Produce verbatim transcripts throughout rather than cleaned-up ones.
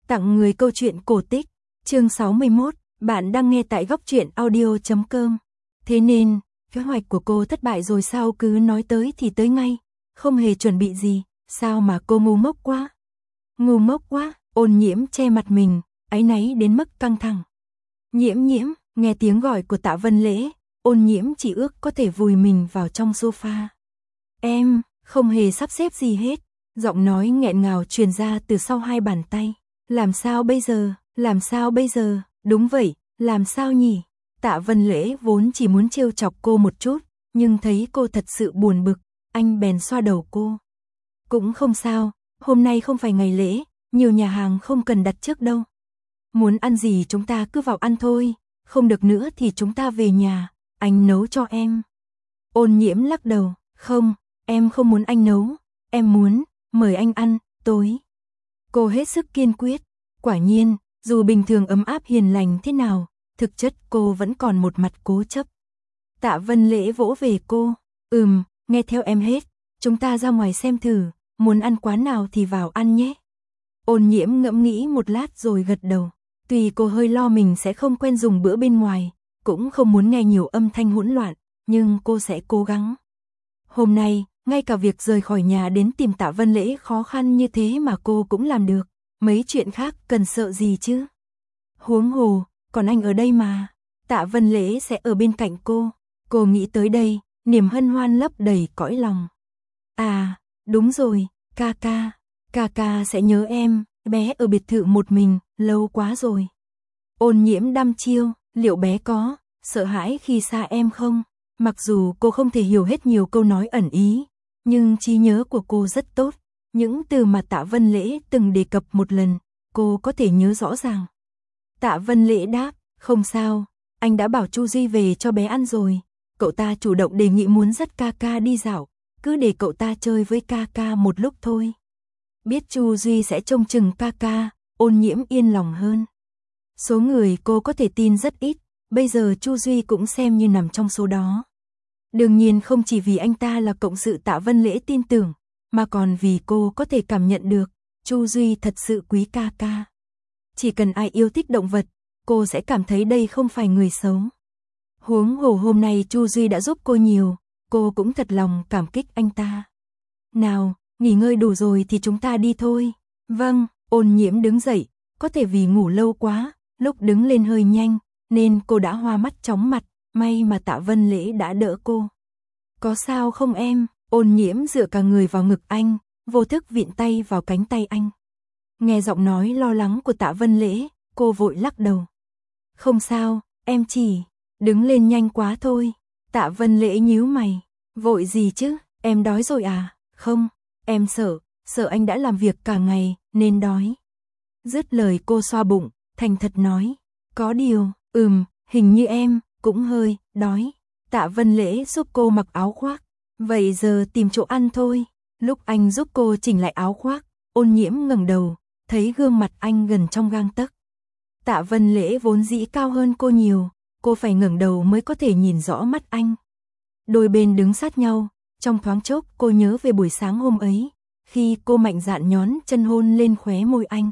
Tặng người câu chuyện cổ tích, chương sáu mươi mốt, bạn đang nghe tại góc truyện audio chấm com. Thế nên, kế hoạch của cô thất bại rồi sao, cứ nói tới thì tới ngay, không hề chuẩn bị gì, sao mà cô ngu ngốc quá. Ngu ngốc quá, Ôn Nhiễm che mặt mình, áy náy đến mức căng thẳng. Nhiễm Nhiễm, nghe tiếng gọi của Tạ Vân Lễ, Ôn Nhiễm chỉ ước có thể vùi mình vào trong sofa. Em, không hề sắp xếp gì hết, giọng nói nghẹn ngào truyền ra từ sau hai bàn tay. Làm sao bây giờ, làm sao bây giờ, đúng vậy, làm sao nhỉ? Tạ Vân Lễ vốn chỉ muốn trêu chọc cô một chút, nhưng thấy cô thật sự buồn bực, anh bèn xoa đầu cô. Cũng không sao, hôm nay không phải ngày lễ, nhiều nhà hàng không cần đặt trước đâu. Muốn ăn gì chúng ta cứ vào ăn thôi, không được nữa thì chúng ta về nhà, anh nấu cho em. Ôn Nhiễm lắc đầu, không, em không muốn anh nấu, em muốn, mời anh ăn, tối. Cô hết sức kiên quyết, quả nhiên, dù bình thường ấm áp hiền lành thế nào, thực chất cô vẫn còn một mặt cố chấp. Tạ Vân Lễ vỗ về cô, ừm, nghe theo em hết, chúng ta ra ngoài xem thử, muốn ăn quán nào thì vào ăn nhé. Ôn Nhiễm ngẫm nghĩ một lát rồi gật đầu, tuy cô hơi lo mình sẽ không quen dùng bữa bên ngoài, cũng không muốn nghe nhiều âm thanh hỗn loạn, nhưng cô sẽ cố gắng. Hôm nay, ngay cả việc rời khỏi nhà đến tìm Tạ Vân Lễ khó khăn như thế mà cô cũng làm được, mấy chuyện khác cần sợ gì chứ. Huống hồ, còn anh ở đây mà, Tạ Vân Lễ sẽ ở bên cạnh cô, cô nghĩ tới đây, niềm hân hoan lấp đầy cõi lòng. À, đúng rồi, ca ca, ca ca sẽ nhớ em, bé ở biệt thự một mình, lâu quá rồi. Ôn Nhiễm đăm chiêu, liệu bé có sợ hãi khi xa em không? Mặc dù cô không thể hiểu hết nhiều câu nói ẩn ý, nhưng trí nhớ của cô rất tốt. Những từ mà Tạ Vân Lễ từng đề cập một lần, cô có thể nhớ rõ ràng. Tạ Vân Lễ đáp, không sao, anh đã bảo Chu Duy về cho bé ăn rồi. Cậu ta chủ động đề nghị muốn dắt ca ca đi dạo, cứ để cậu ta chơi với ca ca một lúc thôi. Biết Chu Duy sẽ trông chừng ca ca, Ôn Nhiễm yên lòng hơn. Số người cô có thể tin rất ít, bây giờ Chu Duy cũng xem như nằm trong số đó. Đương nhiên không chỉ vì anh ta là cộng sự Tạ Vân Lễ tin tưởng, mà còn vì cô có thể cảm nhận được, Chu Duy thật sự quý ca ca. Chỉ cần ai yêu thích động vật, cô sẽ cảm thấy đây không phải người xấu. Huống hồ hôm nay Chu Duy đã giúp cô nhiều, cô cũng thật lòng cảm kích anh ta. Nào, nghỉ ngơi đủ rồi thì chúng ta đi thôi. Vâng, Ôn Nhiễm đứng dậy, có thể vì ngủ lâu quá, lúc đứng lên hơi nhanh, nên cô đã hoa mắt chóng mặt, may mà Tạ Vân Lễ đã đỡ cô. Có sao không em? Ôn Nhiễm dựa cả người vào ngực anh, vô thức vịn tay vào cánh tay anh. Nghe giọng nói lo lắng của Tạ Vân Lễ, cô vội lắc đầu. Không sao, em chỉ đứng lên nhanh quá thôi. Tạ Vân Lễ nhíu mày, vội gì chứ, em đói rồi à? Không, em sợ, sợ anh đã làm việc cả ngày, nên đói. Dứt lời cô xoa bụng, thành thật nói, có điều, ừm, hình như em cũng hơi đói. Tạ Vân Lễ giúp cô mặc áo khoác, vậy giờ tìm chỗ ăn thôi. Lúc anh giúp cô chỉnh lại áo khoác, Ôn Nhiễm ngẩng đầu, thấy gương mặt anh gần trong gang tấc. Tạ Vân Lễ vốn dĩ cao hơn cô nhiều, cô phải ngẩng đầu mới có thể nhìn rõ mắt anh. Đôi bên đứng sát nhau, trong thoáng chốc cô nhớ về buổi sáng hôm ấy, khi cô mạnh dạn nhón chân hôn lên khóe môi anh.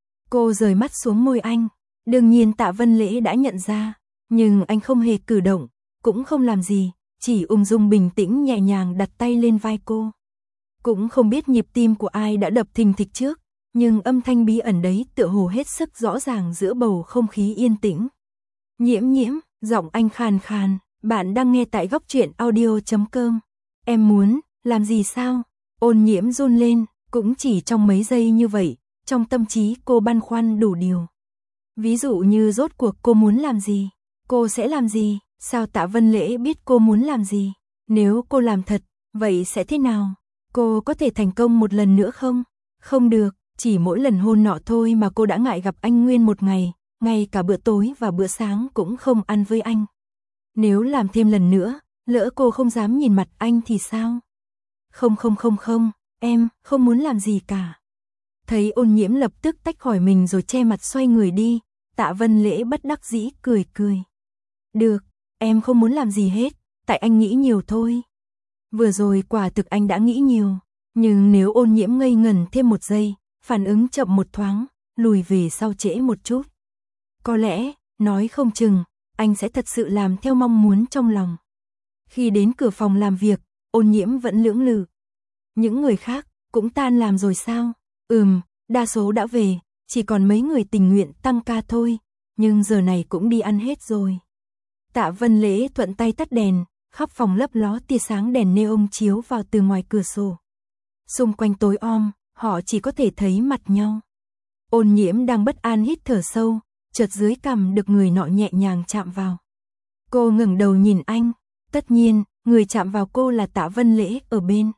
Cô rời mắt xuống môi anh, đương nhiên Tạ Vân Lễ đã nhận ra, nhưng anh không hề cử động, cũng không làm gì, chỉ ung dung bình tĩnh nhẹ nhàng đặt tay lên vai cô. Cũng không biết nhịp tim của ai đã đập thình thịch trước, nhưng âm thanh bí ẩn đấy tựa hồ hết sức rõ ràng giữa bầu không khí yên tĩnh. Nhiễm Nhiễm, giọng anh khàn khàn, bạn đang nghe tại góc truyện audio chấm com. Em muốn, làm gì sao? Ôn Nhiễm run lên, cũng chỉ trong mấy giây như vậy, trong tâm trí cô băn khoăn đủ điều. Ví dụ như rốt cuộc cô muốn làm gì? Cô sẽ làm gì? Sao Tạ Vân Lễ biết cô muốn làm gì? Nếu cô làm thật, vậy sẽ thế nào? Cô có thể thành công một lần nữa không? Không được, chỉ mỗi lần hôn nọ thôi mà cô đã ngại gặp anh nguyên một ngày, ngay cả bữa tối và bữa sáng cũng không ăn với anh. Nếu làm thêm lần nữa, lỡ cô không dám nhìn mặt anh thì sao? Không không không không, em không muốn làm gì cả. Thấy Ôn Nhiễm lập tức tách khỏi mình rồi che mặt xoay người đi, Tạ Vân Lễ bất đắc dĩ cười cười. Được, em không muốn làm gì hết, tại anh nghĩ nhiều thôi. Vừa rồi quả thực anh đã nghĩ nhiều, nhưng nếu Ôn Nhiễm ngây ngẩn thêm một giây, phản ứng chậm một thoáng, lùi về sau trễ một chút. Có lẽ, nói không chừng, anh sẽ thật sự làm theo mong muốn trong lòng. Khi đến cửa phòng làm việc, Ôn Nhiễm vẫn lưỡng lự. Những người khác, cũng tan làm rồi sao? Ừm, đa số đã về, chỉ còn mấy người tình nguyện tăng ca thôi, nhưng giờ này cũng đi ăn hết rồi. Tạ Vân Lễ thuận tay tắt đèn, khắp phòng lấp ló tia sáng đèn neon chiếu vào từ ngoài cửa sổ. Xung quanh tối om, họ chỉ có thể thấy mặt nhau. Ôn Nhiễm đang bất an hít thở sâu, chợt dưới cằm được người nọ nhẹ nhàng chạm vào. Cô ngẩng đầu nhìn anh, tất nhiên, người chạm vào cô là Tạ Vân Lễ ở bên.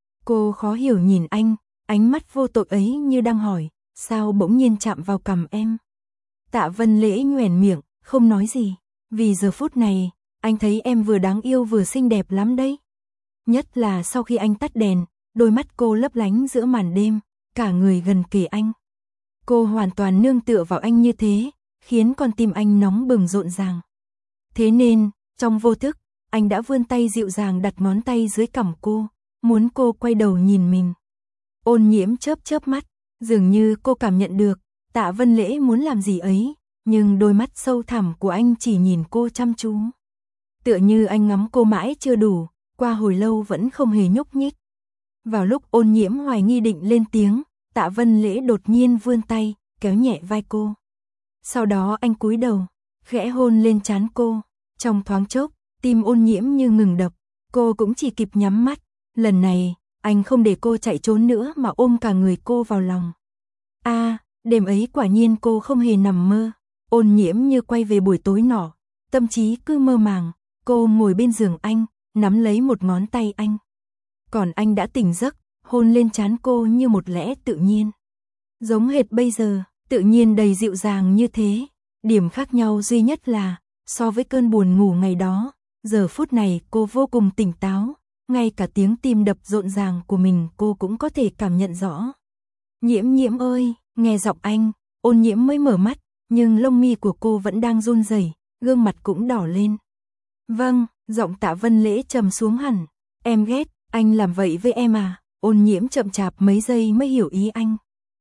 Cô khó hiểu nhìn anh, ánh mắt vô tội ấy như đang hỏi, sao bỗng nhiên chạm vào cằm em? Tạ Vân Lễ nhoẻn miệng, không nói gì, vì giờ phút này, anh thấy em vừa đáng yêu vừa xinh đẹp lắm đấy. Nhất là sau khi anh tắt đèn, đôi mắt cô lấp lánh giữa màn đêm, cả người gần kề anh. Cô hoàn toàn nương tựa vào anh như thế, khiến con tim anh nóng bừng rộn ràng. Thế nên, trong vô thức, anh đã vươn tay dịu dàng đặt ngón tay dưới cằm cô, muốn cô quay đầu nhìn mình. Ôn Nhiễm chớp chớp mắt, dường như cô cảm nhận được, Tạ Vân Lễ muốn làm gì ấy, nhưng đôi mắt sâu thẳm của anh chỉ nhìn cô chăm chú. Tựa như anh ngắm cô mãi chưa đủ, qua hồi lâu vẫn không hề nhúc nhích. Vào lúc Ôn Nhiễm hoài nghi định lên tiếng, Tạ Vân Lễ đột nhiên vươn tay, kéo nhẹ vai cô. Sau đó anh cúi đầu, khẽ hôn lên trán cô. Trong thoáng chốc, tim Ôn Nhiễm như ngừng đập, cô cũng chỉ kịp nhắm mắt. Lần này, anh không để cô chạy trốn nữa mà ôm cả người cô vào lòng. A, à, đêm ấy quả nhiên cô không hề nằm mơ. Ôn Nhiễm như quay về buổi tối nọ, tâm trí cứ mơ màng. Cô ngồi bên giường anh, nắm lấy một ngón tay anh. Còn anh đã tỉnh giấc, hôn lên trán cô như một lẽ tự nhiên. Giống hệt bây giờ, tự nhiên đầy dịu dàng như thế. Điểm khác nhau duy nhất là, so với cơn buồn ngủ ngày đó, giờ phút này cô vô cùng tỉnh táo. Ngay cả tiếng tim đập rộn ràng của mình cô cũng có thể cảm nhận rõ. Nhiễm Nhiễm ơi, nghe giọng anh, Ôn Nhiễm mới mở mắt, nhưng lông mi của cô vẫn đang run rẩy, gương mặt cũng đỏ lên. Vâng, giọng Tạ Vân Lễ trầm xuống hẳn. Em ghét, anh làm vậy với em à? Ôn Nhiễm chậm chạp mấy giây mới hiểu ý anh.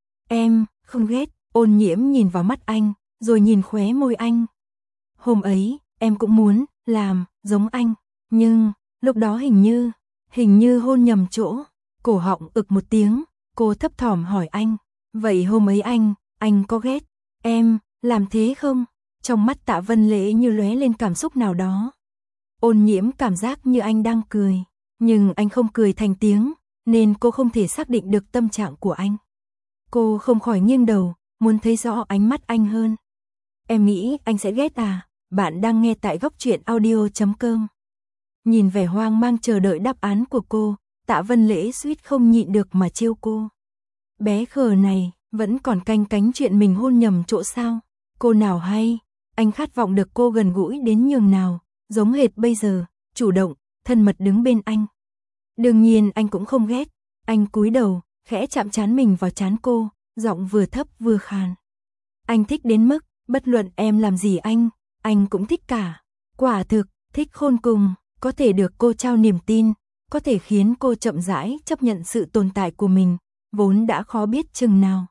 Em, không ghét. Ôn Nhiễm nhìn vào mắt anh, rồi nhìn khóe môi anh. Hôm ấy, em cũng muốn, làm, giống anh. Nhưng, lúc đó hình như, hình như hôn nhầm chỗ. Cổ họng ực một tiếng, cô thấp thỏm hỏi anh. Vậy hôm ấy anh, anh có ghét em, làm thế không? Trong mắt Tạ Vân Lễ như lóe lên cảm xúc nào đó. Ôn Nhiễm cảm giác như anh đang cười, nhưng anh không cười thành tiếng, nên cô không thể xác định được tâm trạng của anh. Cô không khỏi nghiêng đầu, muốn thấy rõ ánh mắt anh hơn. Em nghĩ anh sẽ ghét à? Bạn đang nghe tại góc truyện audio chấm com. Nhìn vẻ hoang mang chờ đợi đáp án của cô, Tạ Vân Lễ suýt không nhịn được mà trêu cô. Bé khờ này, vẫn còn canh cánh chuyện mình hôn nhầm chỗ sao? Cô nào hay, anh khát vọng được cô gần gũi đến nhường nào, giống hệt bây giờ, chủ động, thân mật đứng bên anh. Đương nhiên anh cũng không ghét, anh cúi đầu, khẽ chạm trán mình vào trán cô, giọng vừa thấp vừa khàn. Anh thích đến mức, bất luận em làm gì anh, anh cũng thích cả. Quả thực, thích khôn cùng, có thể được cô trao niềm tin, có thể khiến cô chậm rãi chấp nhận sự tồn tại của mình, vốn đã khó biết chừng nào.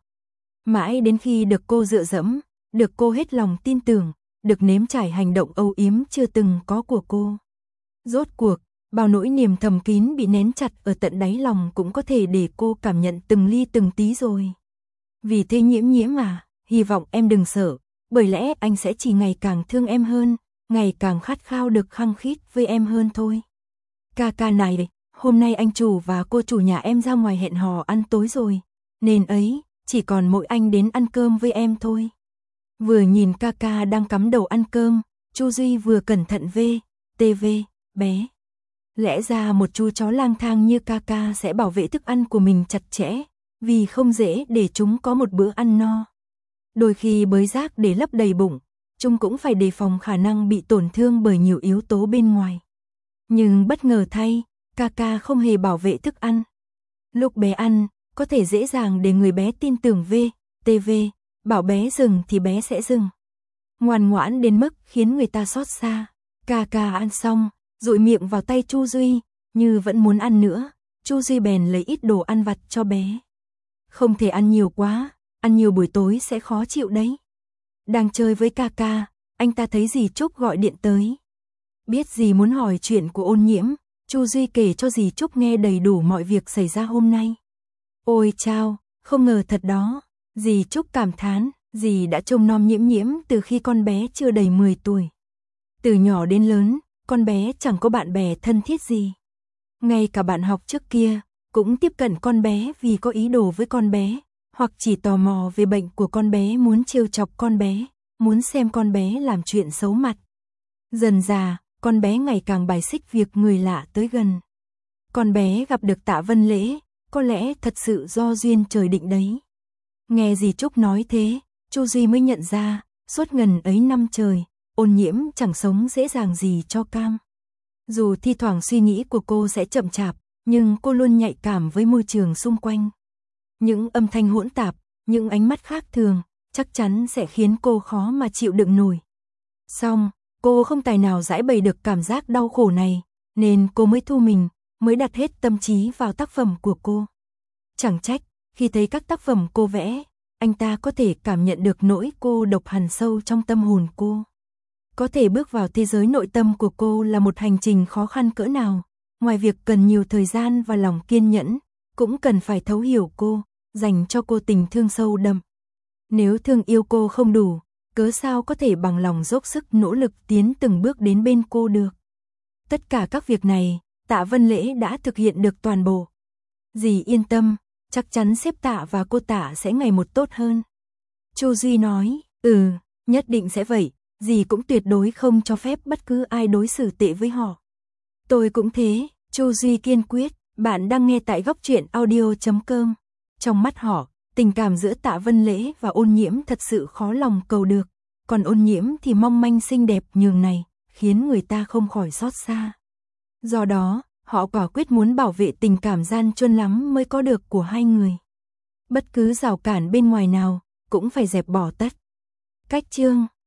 Mãi đến khi được cô dựa dẫm, được cô hết lòng tin tưởng, được nếm trải hành động âu yếm chưa từng có của cô. Rốt cuộc, bao nỗi niềm thầm kín bị nén chặt ở tận đáy lòng cũng có thể để cô cảm nhận từng ly từng tí rồi. Vì thế Nhiễm Nhiễm à, hy vọng em đừng sợ, bởi lẽ anh sẽ chỉ ngày càng thương em hơn, ngày càng khát khao được khăng khít với em hơn thôi. Ca ca này, hôm nay anh chủ và cô chủ nhà em ra ngoài hẹn hò ăn tối rồi, nên ấy, chỉ còn mỗi anh đến ăn cơm với em thôi. Vừa nhìn ca ca đang cắm đầu ăn cơm, Chu Duy vừa cẩn thận vê, tê vê, bé. Lẽ ra một chú chó lang thang như ca ca sẽ bảo vệ thức ăn của mình chặt chẽ, vì không dễ để chúng có một bữa ăn no. Đôi khi bới rác để lấp đầy bụng, chúng cũng phải đề phòng khả năng bị tổn thương bởi nhiều yếu tố bên ngoài. Nhưng bất ngờ thay, ca ca không hề bảo vệ thức ăn. Lúc bé ăn, có thể dễ dàng để người bé tin tưởng vê, tê vê, bảo bé dừng thì bé sẽ dừng. Ngoan ngoãn đến mức khiến người ta xót xa. Ca ca ăn xong, dụi miệng vào tay Chu Duy, như vẫn muốn ăn nữa, Chu Duy bèn lấy ít đồ ăn vặt cho bé. Không thể ăn nhiều quá, ăn nhiều buổi tối sẽ khó chịu đấy. Đang chơi với ca ca, anh ta thấy dì Trúc gọi điện tới. Biết dì muốn hỏi chuyện của Ôn Nhiễm, Chu Duy kể cho dì Trúc nghe đầy đủ mọi việc xảy ra hôm nay. Ôi chao, không ngờ thật đó, dì Trúc cảm thán, dì đã trông nom Nhiễm Nhiễm từ khi con bé chưa đầy mười tuổi. Từ nhỏ đến lớn, con bé chẳng có bạn bè thân thiết gì. Ngay cả bạn học trước kia, cũng tiếp cận con bé vì có ý đồ với con bé, hoặc chỉ tò mò về bệnh của con bé muốn trêu chọc con bé, muốn xem con bé làm chuyện xấu mặt. Dần dà, con bé ngày càng bài xích việc người lạ tới gần. Con bé gặp được Tạ Vân Lễ, có lẽ thật sự do duyên trời định đấy. Nghe dì Trúc nói thế, Chu Duy mới nhận ra, suốt ngần ấy năm trời, Ôn Nhiễm chẳng sống dễ dàng gì cho cam. Dù thi thoảng suy nghĩ của cô sẽ chậm chạp, nhưng cô luôn nhạy cảm với môi trường xung quanh. Những âm thanh hỗn tạp, những ánh mắt khác thường, chắc chắn sẽ khiến cô khó mà chịu đựng nổi. Song, cô không tài nào giải bày được cảm giác đau khổ này, nên cô mới thu mình, mới đặt hết tâm trí vào tác phẩm của cô. Chẳng trách, khi thấy các tác phẩm cô vẽ, anh ta có thể cảm nhận được nỗi cô độc hằn sâu trong tâm hồn cô. Có thể bước vào thế giới nội tâm của cô là một hành trình khó khăn cỡ nào, ngoài việc cần nhiều thời gian và lòng kiên nhẫn, cũng cần phải thấu hiểu cô, dành cho cô tình thương sâu đậm. Nếu thương yêu cô không đủ, cớ sao có thể bằng lòng dốc sức nỗ lực tiến từng bước đến bên cô được. Tất cả các việc này, Tạ Vân Lễ đã thực hiện được toàn bộ. Dì yên tâm, chắc chắn xếp Tạ và cô Tạ sẽ ngày một tốt hơn. Chu Duy nói, ừ, nhất định sẽ vậy, dì cũng tuyệt đối không cho phép bất cứ ai đối xử tệ với họ. Tôi cũng thế, Chu Duy kiên quyết. Bạn đang nghe tại góc truyện audio chấm com. Trong mắt họ, tình cảm giữa Tạ Vân Lễ và Ôn Nhiễm thật sự khó lòng cầu được, còn Ôn Nhiễm thì mong manh xinh đẹp nhường này, khiến người ta không khỏi xót xa. Do đó, họ quả quyết muốn bảo vệ tình cảm gian truân lắm mới có được của hai người. Bất cứ rào cản bên ngoài nào, cũng phải dẹp bỏ tất. Cách chương